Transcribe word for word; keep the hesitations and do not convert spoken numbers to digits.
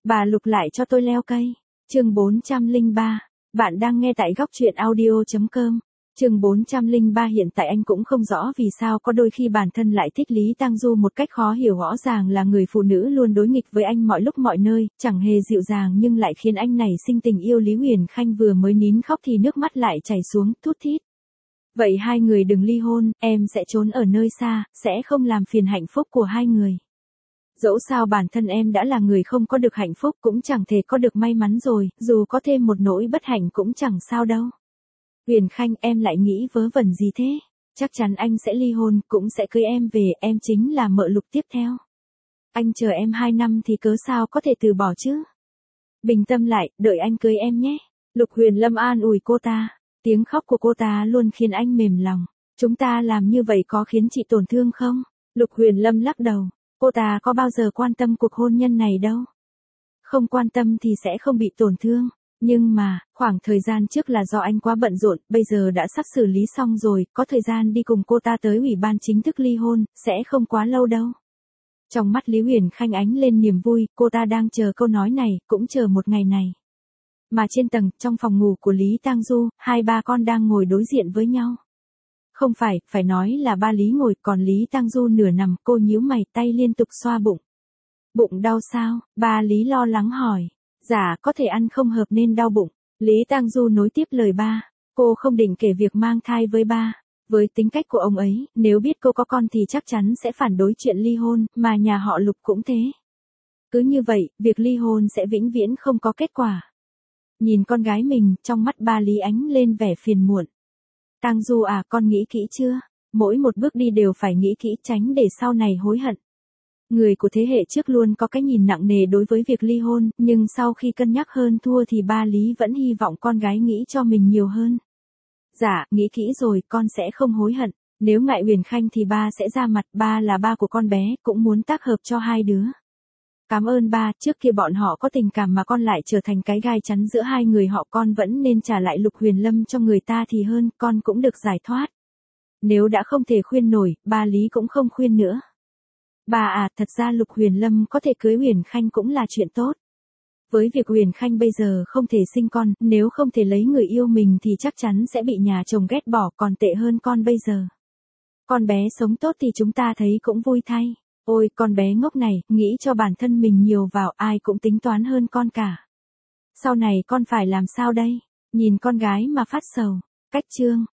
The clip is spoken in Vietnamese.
Bà Lục lại cho tôi leo cây. Chương bốn trăm lẻ ba. Bạn đang nghe tại góc truyện audio chấm com. Chương bốn trăm lẻ ba. Hiện tại anh cũng không rõ vì sao có đôi khi bản thân lại thích Lý Tang Du một cách khó hiểu, rõ ràng là người phụ nữ luôn đối nghịch với anh mọi lúc mọi nơi, chẳng hề dịu dàng nhưng lại khiến anh nảy sinh tình yêu. Lý Huyền Khanh vừa mới nín khóc thì nước mắt lại chảy xuống, thút thít. Vậy hai người đừng ly hôn, em sẽ trốn ở nơi xa, sẽ không làm phiền hạnh phúc của hai người. Dẫu sao bản thân em đã là người không có được hạnh phúc cũng chẳng thể có được may mắn rồi, dù có thêm một nỗi bất hạnh cũng chẳng sao đâu. Huyền Khanh, em lại nghĩ vớ vẩn gì thế? Chắc chắn anh sẽ ly hôn, cũng sẽ cưới em về, em chính là mợ Lục tiếp theo. Anh chờ em hai năm thì cớ sao có thể từ bỏ chứ? Bình tâm lại, đợi anh cưới em nhé. Lục Huyền Lâm an ủi cô ta, tiếng khóc của cô ta luôn khiến anh mềm lòng. Chúng ta làm như vậy có khiến chị tổn thương không? Lục Huyền Lâm lắc đầu, cô ta có bao giờ quan tâm cuộc hôn nhân này đâu. Không quan tâm thì sẽ không bị tổn thương. Nhưng mà, khoảng thời gian trước là do anh quá bận rộn, bây giờ đã sắp xử lý xong rồi, có thời gian đi cùng cô ta tới ủy ban chính thức ly hôn, sẽ không quá lâu đâu. Trong mắt Lý Huyền Khanh ánh lên niềm vui, cô ta đang chờ câu nói này, cũng chờ một ngày này. Mà trên tầng, trong phòng ngủ của Lý Tang Du, hai ba con đang ngồi đối diện với nhau. Không phải, phải nói là ba Lý ngồi, còn Lý Tang Du nửa nằm, cô nhíu mày, tay liên tục xoa bụng. Bụng đau sao? Ba Lý lo lắng hỏi. Dạ, có thể ăn không hợp nên đau bụng. Lý Tang Du nối tiếp lời ba. Cô không định kể việc mang thai với ba. Với tính cách của ông ấy, nếu biết cô có con thì chắc chắn sẽ phản đối chuyện ly hôn, mà nhà họ Lục cũng thế. Cứ như vậy, việc ly hôn sẽ vĩnh viễn không có kết quả. Nhìn con gái mình, trong mắt ba Lý ánh lên vẻ phiền muộn. Tang Du à, con nghĩ kỹ chưa? Mỗi một bước đi đều phải nghĩ kỹ, tránh để sau này hối hận. Người của thế hệ trước luôn có cái nhìn nặng nề đối với việc ly hôn, nhưng sau khi cân nhắc hơn thua thì ba Lý vẫn hy vọng con gái nghĩ cho mình nhiều hơn. Dạ, nghĩ kỹ rồi, con sẽ không hối hận. Nếu ngại Huyền Khanh thì ba sẽ ra mặt, ba là ba của con bé, cũng muốn tác hợp cho hai đứa. Cảm ơn ba, trước kia bọn họ có tình cảm mà con lại trở thành cái gai chắn giữa hai người họ, con vẫn nên trả lại Lục Huyền Lâm cho người ta thì hơn, con cũng được giải thoát. Nếu đã không thể khuyên nổi, ba Lý cũng không khuyên nữa. Bà à, thật ra Lục Huyền Lâm có thể cưới Huyền Khanh cũng là chuyện tốt. Với việc Huyền Khanh bây giờ không thể sinh con, nếu không thể lấy người yêu mình thì chắc chắn sẽ bị nhà chồng ghét bỏ, còn tệ hơn con bây giờ. Con bé sống tốt thì chúng ta thấy cũng vui thay. Ôi, con bé ngốc này, nghĩ cho bản thân mình nhiều vào, ai cũng tính toán hơn con cả. Sau này con phải làm sao đây? Nhìn con gái mà phát sầu. Cách chương.